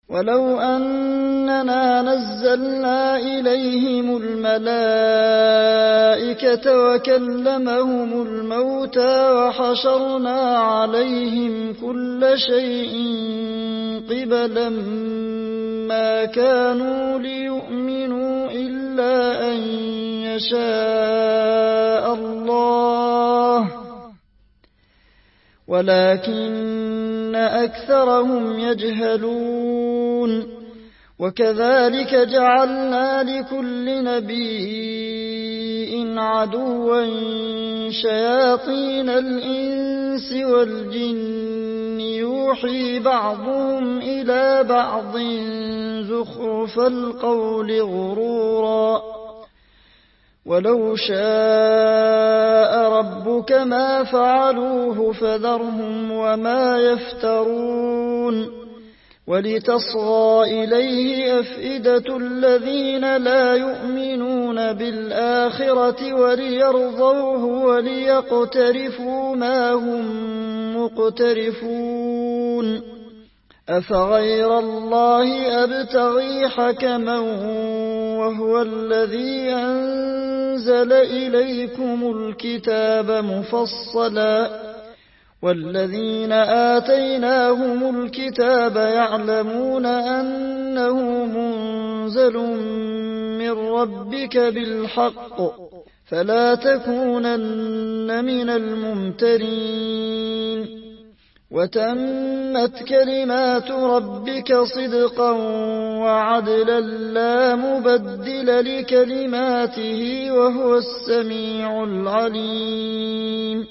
ولو أننا نزلنا إليهم الملائكة وكلمهم الموتى وحشرنا عليهم كل شيء قبلا ما كانوا ليؤمنوا إلا أن يشاء الله ولكن أكثرهم يجهلون. وكذلك جعلنا لكل نبي عدوا شياطين الإنس والجن يوحي بعضهم إلى بعض زخرف القول غرورا ولو شاء ربك ما فعلوه فذرهم وما يفترون. ولتصغى إليه أفئدة الذين لا يؤمنون بالآخرة وليرضوه وليقترفوا ما هم مقترفون. أفغير الله أبتغي حكما وهو الذي أنزل إليكم الكتاب مفصلا والذين آتيناهم الكتاب يعلمون أنه منزل من ربك بالحق فلا تكونن من الممترين. وتمت كلمات ربك صدقا وعدلا لا مبدل لكلماته وهو السميع العليم.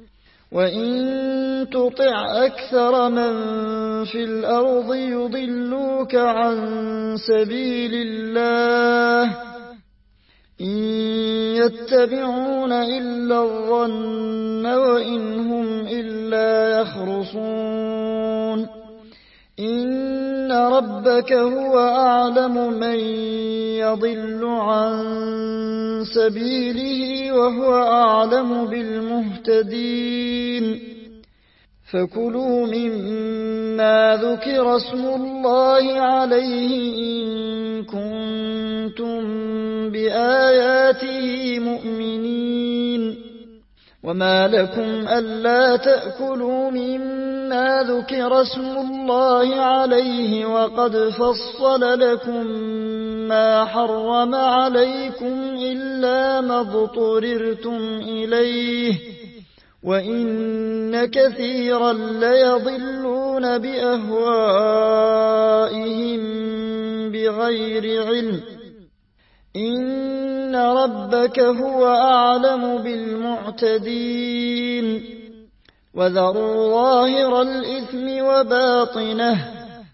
وإن تطع أكثر من في الأرض يضلوك عن سبيل الله إن يتبعون إلا الظن وإن هم إلا يخرصون. إن ربك هو أعلم من يضل عن سبيله وهو أعلم بالمهتدين. فكلوا مما ذكر اسم الله عليه إن كنتم بآياته مؤمنين. وما لكم ألا تأكلوا مما ذكر اسم الله عليه وقد فصل لكم ما حرم عليكم إلا ما اضطررتم إليه وإن كثيرا ليضلون بأهوائهم بغير علم. إن ربك هو أعلم بالمعتدين. وذروا ظاهر الإثم وباطنه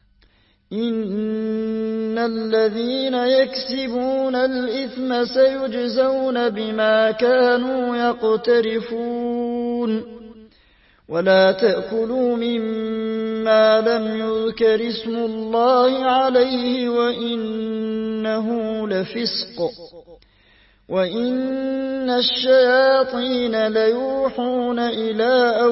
إن الذين يكسبون الإثم سيجزون بما كانوا يقترفون. ولا تأكلوا مما لم يذكر اسم الله عليه وإنه لفسق. وإن الشياطين ليوحون إلى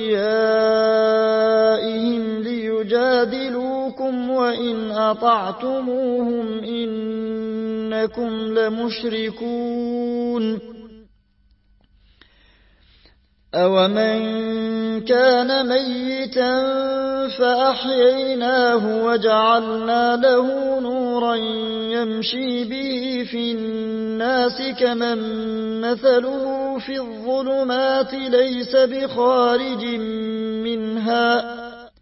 أوليائهم ليجادلوكم وإن أطعتموهم إنكم لمشركون. أومن كان ميتا فأحييناه وجعلنا له نورا يمشي به في الناس كمن مثله في الظلمات ليس بخارج منها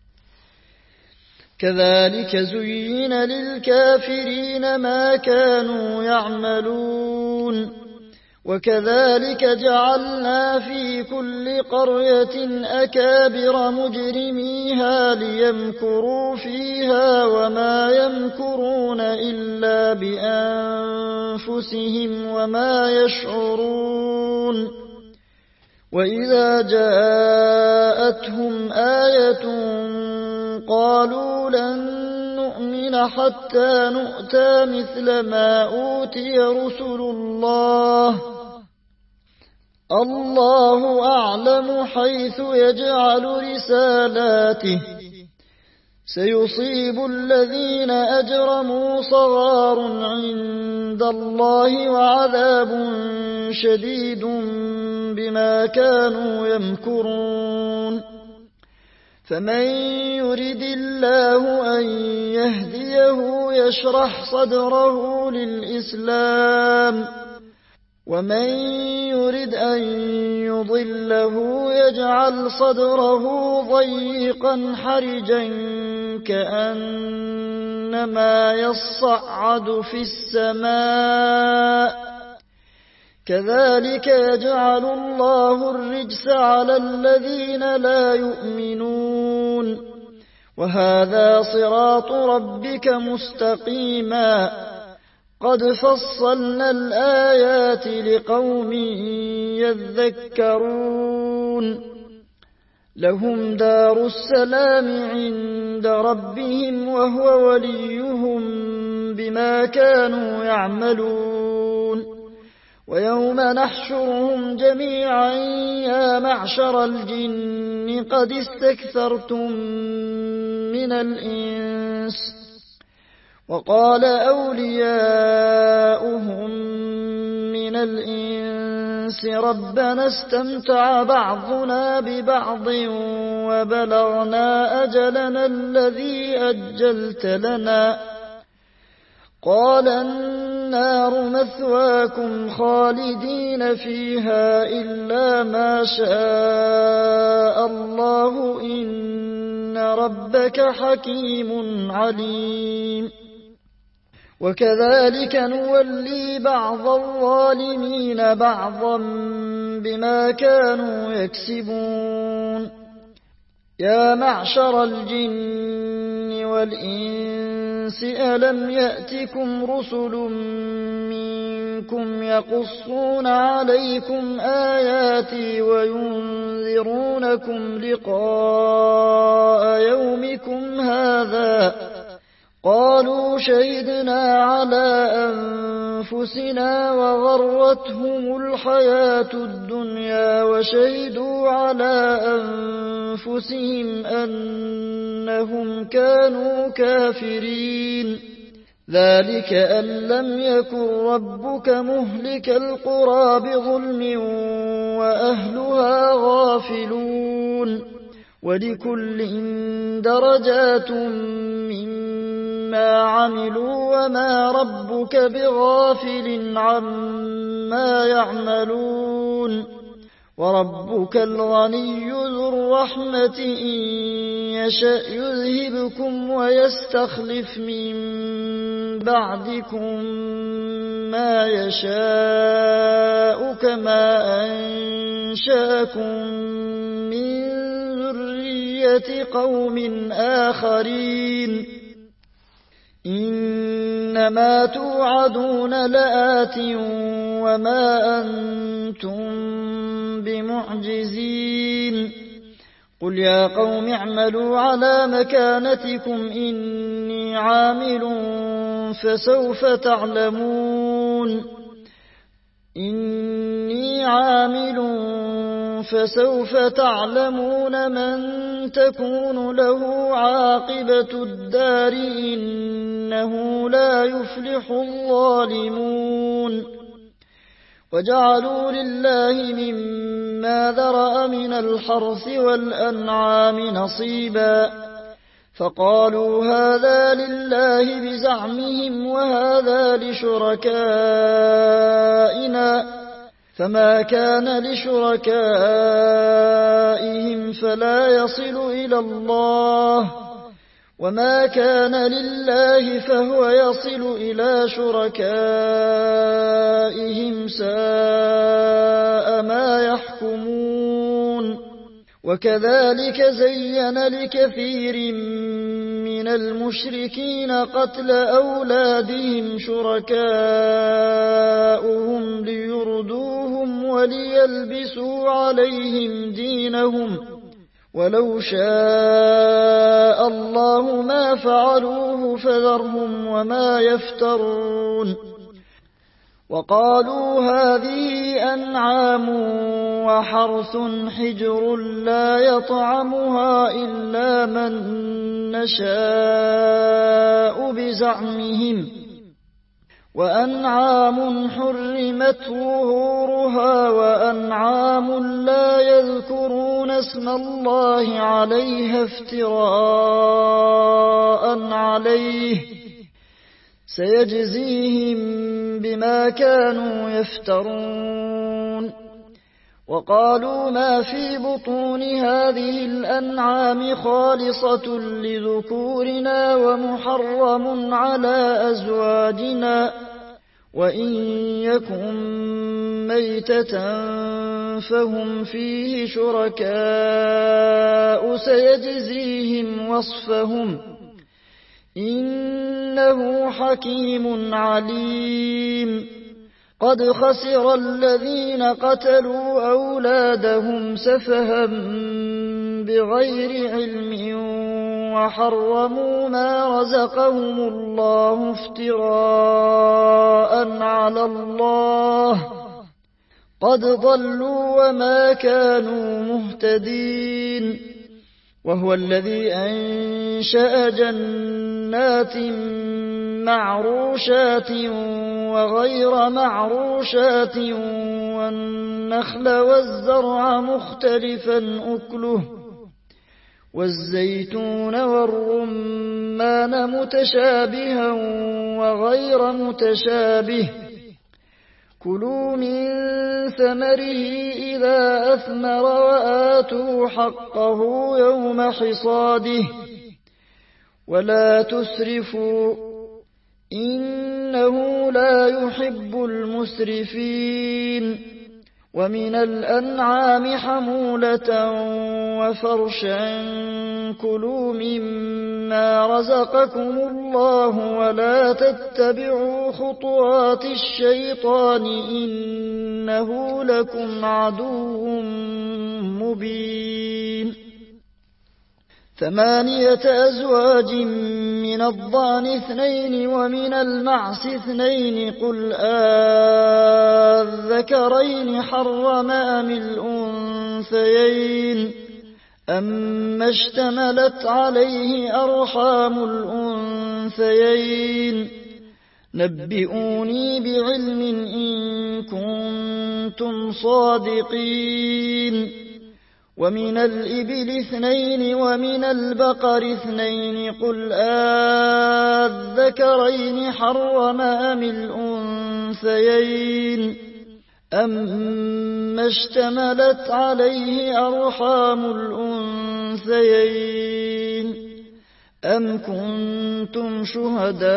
كذلك زين للكافرين ما كانوا يعملون. وكذلك جعلنا في كل قرية أكابر مجرميها ليمكروا فيها وما يمكرون إلا بأنفسهم وما يشعرون. وإذا جاءتهم آية قالوا لن نؤمن حتى نؤتى مثل ما أوتي رسل الله الله أعلم حيث يجعل رسالاته سيصيب الذين أجرموا صغار عند الله وعذاب شديد بما كانوا يمكرون فمن يرد الله أن يهديه يشرح صدره للإسلام ومن يرد أن يضله يجعل صدره ضيقا حرجا كأنما يصعد في السماء كذلك يجعل الله الرجس على الذين لا يؤمنون وهذا صراط ربك مستقيما قد فصلنا الآيات لقوم يذكرون لهم دار السلام عند ربهم وهو وليهم بما كانوا يعملون ويوم نحشرهم جميعا يا معشر الجن قد استكثرتم من الإنس وقال أولياؤهم من الإنس ربنا استمتع بعضنا ببعض وبلغنا أجلنا الذي أجلت لنا قال النار مثواكم خالدين فيها إلا ما شاء الله إن ربك حكيم عليم وكذلك نولي بعض الظالمين بعضا بما كانوا يكسبون يا معشر الجن والإنس ألم يأتكم رسل منكم يقصون عليكم آياتي وينذرونكم لقاء يومكم هذا قالوا شهدنا على أنفسنا وغرتهم الحياة الدنيا وشهدوا على أنفسهم أنهم كانوا كافرين ذلك أن لم يكن ربك مهلك القرى بظلم وأهلها غافلون ولكل درجات مما عملوا وما ربك بغافل عما يعملون وربك الغني ذو الرحمة إن يشأ يذهبكم ويستخلف من بعدكم ما يشاء كما أنشأكم من ذرية قوم آخرين إنما توعدون لآت وما أنتم بمعجزين قل يا قوم اعملوا على مكانتكم إني عامل فسوف تعلمون من تكون له عاقبة الدار إنه لا يفلح الظالمون وجعلوا لله مما ذرأ من الحرث والأنعام نصيبا فقالوا هذا لله بزعمهم وهذا لشركائنا فما كان لشركائهم فلا يصل إلى الله وما كان لله فهو يصل إلى شركائهم ساء ما يحكمون وكذلك زين لكثير من المشركين قتل أولادهم شركاؤهم ليردوهم وليلبسوا عليهم دينهم ولو شاء الله ما فعلوه فذرهم وما يفترون وقالوا هذه أنعام وحرث حجر لا يطعمها إلا من نشاء بزعمهم وأنعام حرمت ظهورها وأنعام لا يذكرون اسم الله عليها افتراء عليه سيجزيهم بما كانوا يفترون وقالوا ما في بطون هذه الأنعام خالصة لذكورنا ومحرم على أزواجنا وإن يكن ميتة فهم فيه شركاء سيجزيهم وصفهم إنه حكيم عليم قد خسر الذين قتلوا أولادهم سفها بغير علم وحرموا ما رزقهم الله افتراء على الله قد ضلوا وما كانوا مهتدين وهو الذي أنشأ جنات معروشات وغير معروشات والنخل والزرع مختلفا أكله والزيتون والرمان متشابها وغير متشابه كلوا من ثمره إذا أثمر وآتوا حقه يوم حصاده ولا تسرفوا إنه لا يحب المسرفين ومن الأنعام حمولة وفرشا كلوا مما رزقكم الله ولا تتبعوا خطوات الشيطان إنه لكم عدو مبين 8 أزواج من الضأن 2 ومن المعز 2 قل أذكرين حرم أم الأنثيين أما اشتملت عليه أرحام الأنثيين نبئوني بعلم إن كنتم صادقين ومن الإبل 2 ومن البقر 2 قل أذكرين حرم أم الأنثيين أما اشتملت عليه أرحام الأنثيين أم كنتم شهداء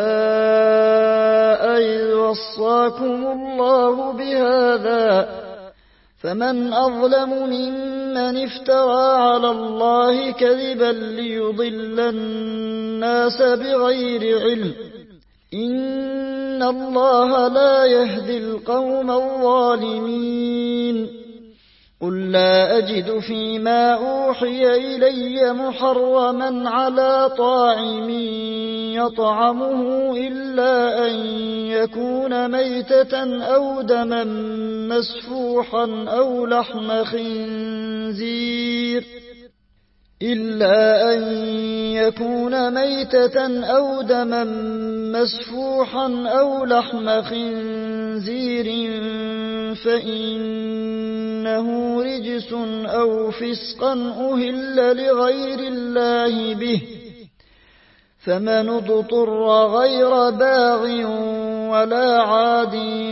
إذ وصاكم الله بهذا فمن أظلم ممن افترى على الله كذبا ليضل الناس بغير علم إن الله لا يهدي القوم الظالمين قل لا أجد فيما أوحي إلي محرما على طاعم يطعمه إلا أن يكون ميتة أو دما مسفوحا أو لحم خنزير فإنه رجس أو فسقا أهل لغير الله به فمن اضطر غير باغ ولا عاد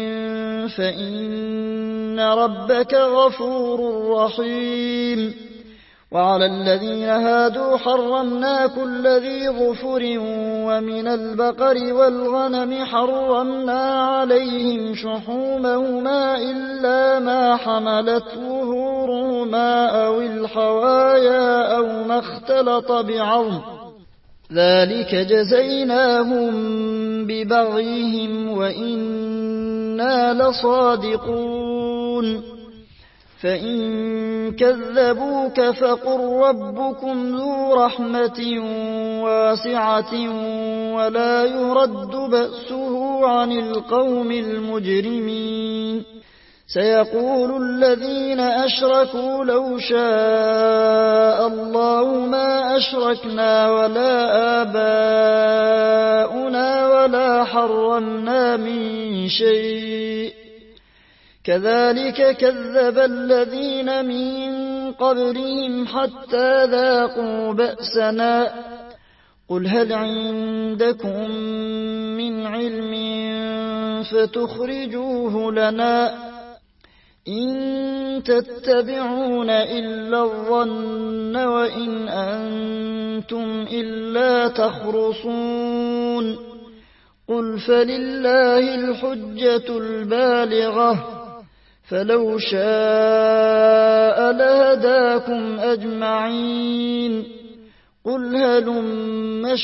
فإن ربك غفور رحيم وعلى الذين هادوا حرمنا كل ذي ظفر ومن البقر والغنم حرمنا عليهم شحومهما إلا ما حملت ظهورهما أو الحوايا أو ما اختلط بعظم ذلك جزيناهم ببغيهم وإنا لصادقون فإن كذبوك فقل ربكم ذو رحمة واسعة ولا يرد بأسه فاسألوا عن القوم المجرمين سيقول الذين أشركوا لو شاء الله ما أشركنا ولا آباؤنا ولا حرمنا من شيء كذلك كذب الذين من قبلهم حتى ذاقوا بأسنا قل هل عندكم من علم فتخرجوه لنا إن تتبعون إلا الظن وإن أنتم إلا تخرصون قل فلله الحجة البالغة فلو شاء لهداكم أجمعين قل هلم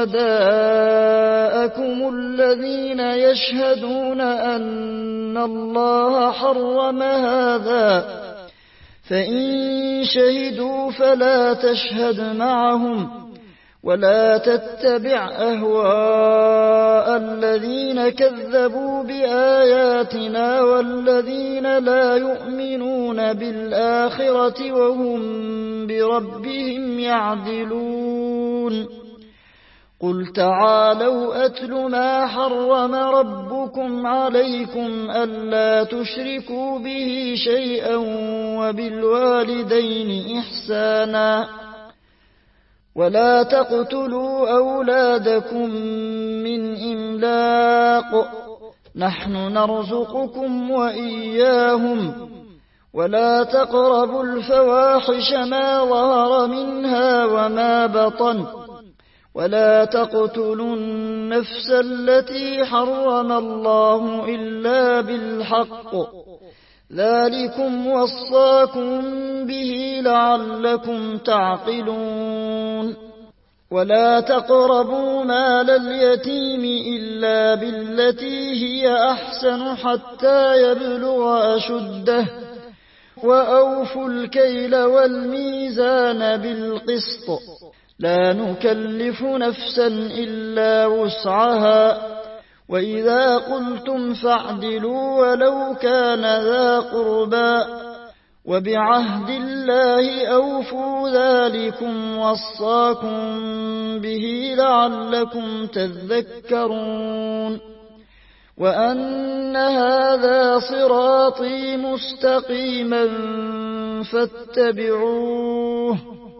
شهداءكم الذين يشهدون أن الله حرم هذا فإن شهدوا فلا تشهد معهم ولا تتبع أهواء الذين كذبوا بآياتنا والذين لا يؤمنون بالآخرة وهم بربهم يعدلون قل تعالوا أتل ما حرم ربكم عليكم ألا تشركوا به شيئا وبالوالدين إحسانا ولا تقتلوا أولادكم من إملاق نحن نرزقكم وإياهم ولا تقربوا الفواحش ما ظهر منها وما بطن ولا تقتلوا النفس التي حرم الله إلا بالحق ذلكم وصاكم به لعلكم تعقلون ولا تقربوا مال اليتيم إلا بالتي هي أحسن حتى يبلغ أشده وأوفوا الكيل والميزان بالقسط لا نكلف نفسا إلا وسعها وإذا قلتم فاعدلوا ولو كان ذا قربى وبعهد الله أوفوا ذلكم وصاكم به لعلكم تذكرون وأن هذا صراطي مستقيما فاتبعوه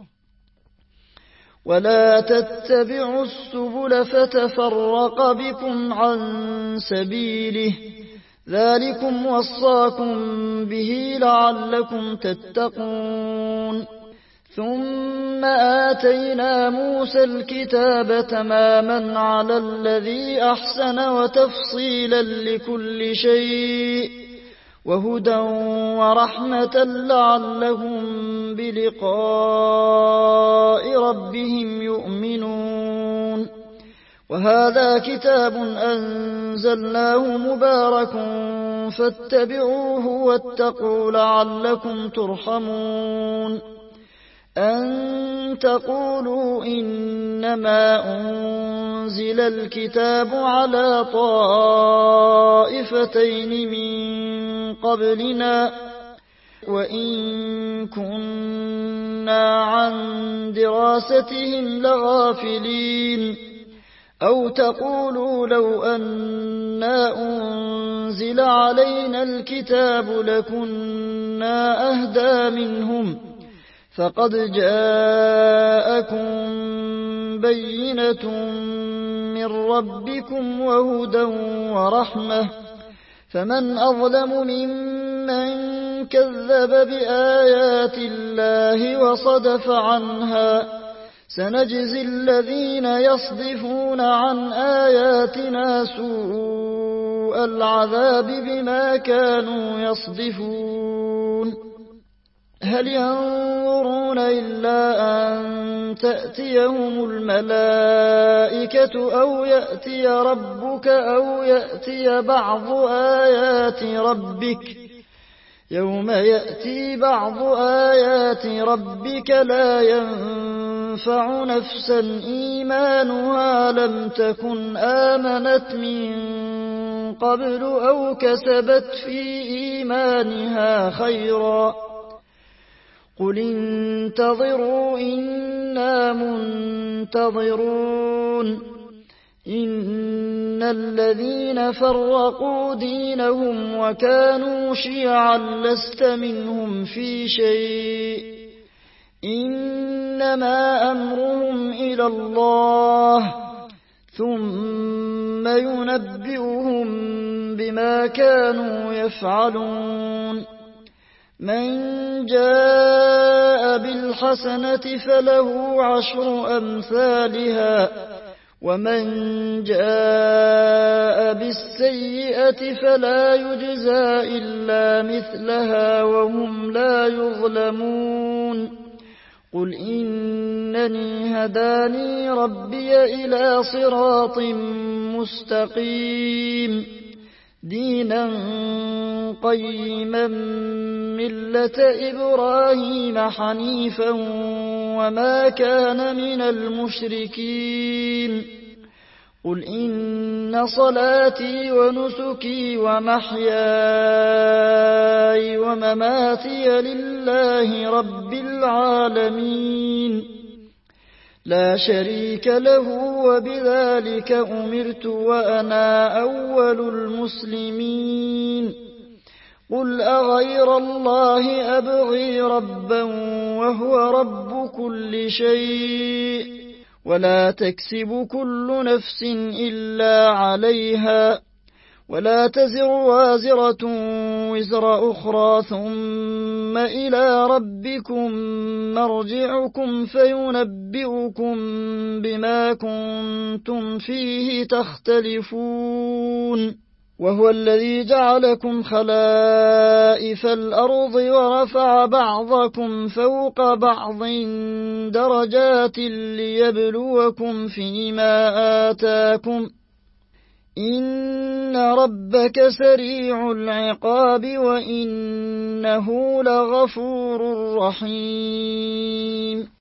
ولا تتبعوا السبل فتفرق بكم عن سبيله ذلكم وصاكم به لعلكم تتقون ثم آتينا موسى الكتاب تماما على الذي أحسن وتفصيلا لكل شيء وهدى ورحمة لعلهم بلقاء ربهم يؤمنون وهذا كتاب أنزلناه مبارك فاتبعوه واتقوا لعلكم ترحمون أن تقولوا إنما أنزل الكتاب على طائفتين من قبلنا وإن كنا عن دراستهم لغافلين أو تقولوا لو أنا أنزل علينا الكتاب لكنا أهدى منهم فقد جاءكم بينة من ربكم وهدى ورحمة فمن أظلم ممن كذب بآيات الله وصدف عنها سنجزي الذين يصدفون عن آياتنا سوء العذاب بما كانوا يصدفون هل ينظرون إلا أن تأتيهم الملائكة أو يأتي ربك أو يأتي بعض آيات ربك يوم يأتي بعض آيات ربك لا ينفع نفسا إيمانها لم تكن آمنت من قبل أو كسبت في إيمانها خيرا قل انتظروا إنا منتظرون إن الذين فرقوا دينهم وكانوا شيعا لست منهم في شيء إنما أمرهم إلى الله ثم ينبئهم بما كانوا يفعلون من جاء بالحسنة فله 10 أمثالها ومن جاء بالسيئة فلا يجزى إلا مثلها وهم لا يظلمون قل إنني هداني ربي إلى صراط مستقيم دينا قيما ملة إبراهيم حنيفا وما كان من المشركين قل إن صلاتي ونسكي ومحياي ومماتي لله رب العالمين لا شريك له وبذلك أمرت وأنا أول المسلمين قل أغير الله أبغي ربا وهو رب كل شيء ولا تكسب كل نفس إلا عليها ولا تزر وازرة وزر أخرى ثم إلى ربكم مرجعكم فينبئكم بما كنتم فيه تختلفون وهو الذي جعلكم خلائف الأرض ورفع بعضكم فوق بعض درجات ليبلوكم فيما آتاكم إن ربك سريع العقاب وإنه لغفور رحيم